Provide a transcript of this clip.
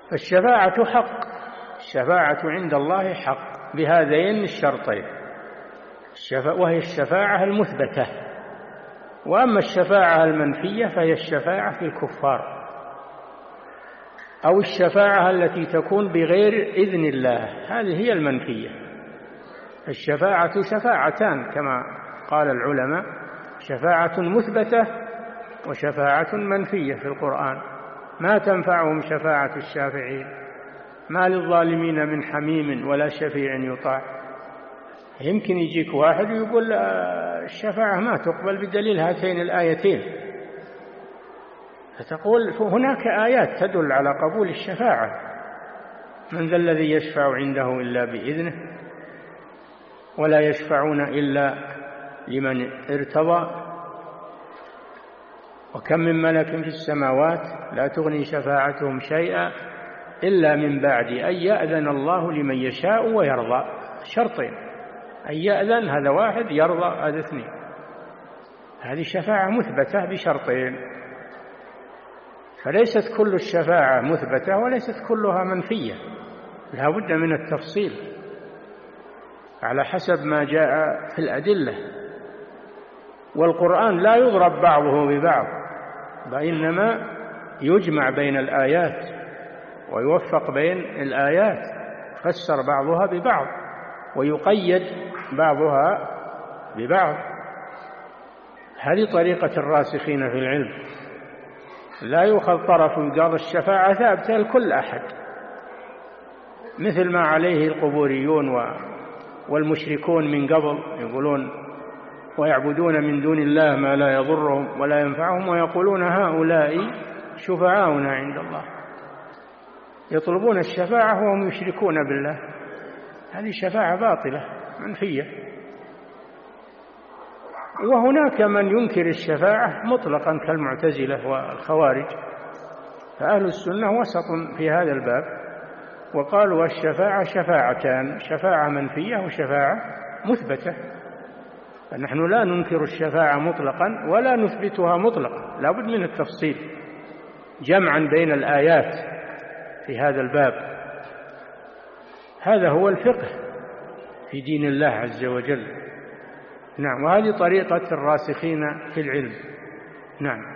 فالشفاعة حق، الشفاعة عند الله حق بهذين الشرطين، وهي الشفاعة المثبتة. وأما الشفاعة المنفية فهي الشفاعة في الكفار، أو الشفاعة التي تكون بغير إذن الله، هذه هي المنفية. الشفاعة شفاعتان كما قال العلماء، شفاعة مثبتة وشفاعة منفية في القرآن، ما تنفعهم شفاعة الشافعين، ما للظالمين من حميم ولا شفيع يطاع. يمكن يجيك واحد ويقول الشفاعة ما تقبل بدليل هاتين الآيتين، فتقول هناك آيات تدل على قبول الشفاعة. من ذا الذي يشفع عنده إلا بإذنه ولا يشفعون إلا لمن ارتضى وكم من ملك في السماوات لا تغني شفاعتهم شيئا إلا من بعد أن يأذن الله لمن يشاء ويرضى. شرطين، أن يأذن هذا واحد، يرضى هذا اثنين. هذه شفاعة مثبتة بشرطين، فليست كل الشفاعة مثبتة وليست كلها منفية، لا بد من التفصيل على حسب ما جاء في الأدلة. والقرآن لا يضرب بعضه ببعض، وإنما يجمع بين الآيات ويوفق بين الآيات، يفسر بعضها ببعض ويقيد بعضها ببعض. هذه طريقة الراسخين في العلم، لا يؤخذ طرف ويقال الشفاعة ثابتة لكل أحد، مثل ما عليه القبوريون والمشركون من قبل، يقولون ويعبدون من دون الله ما لا يضرهم ولا ينفعهم ويقولون هؤلاء شفعاؤنا عند الله، يطلبون الشفاعة وهم يشركون بالله. هذه شفاعة باطلة منفية. وهناك من ينكر الشفاعة مطلقا كالمعتزلة والخوارج، فأهل السنة وسط في هذا الباب، وقالوا الشفاعة شفاعتان، شفاعة منفية وشفاعة مثبتة. فنحن لا ننكر الشفاعة مطلقا ولا نثبتها مطلقا، لا بد من التفصيل جمعا بين الآيات في هذا الباب. هذا هو الفقه في دين الله عز وجل. نعم، وهذه طريقة الراسخين في العلم. نعم.